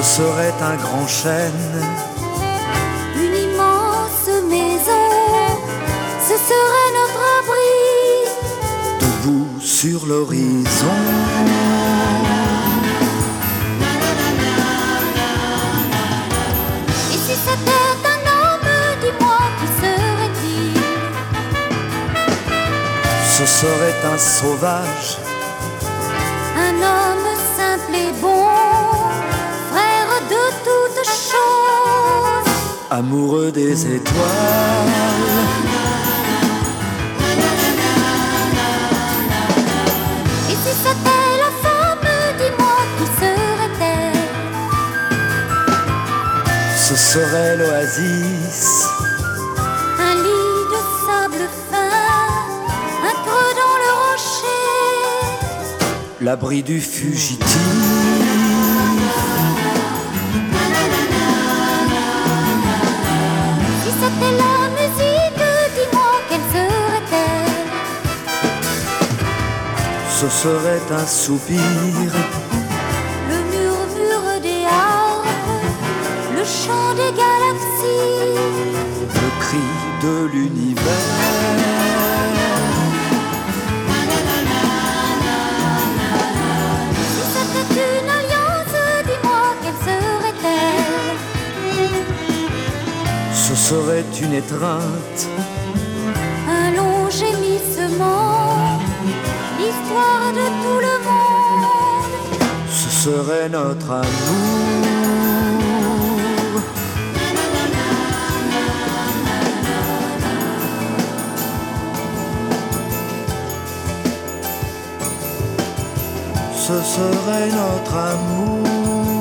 serait un grand chêne, une immense maison, ce serait notre abri, debout sur l'horizon. et si c'était un homme, dis-moi qui serait-il? Ce serait un sauvage, Un homme simple et bon, frère de toutes choses, amoureux des étoiles. et si c'était la femme, dis-moi qui serait-elle? Ce serait l'oasis, Un lit de sable fin, un creux dans le rocher, l'abri du fugitif. si c'était la musique, dis-moi quelle serait-elle? Ce serait un soupir, Le murmure des arbres, le chant des galaxies, le cri de l'univers. si c'était une alliance, dis-moi quelle serait-elle? Ce serait une étreinte, Un long gémissement, l'histoire de tout le monde, ce serait notre amour. Ce serait notre amour.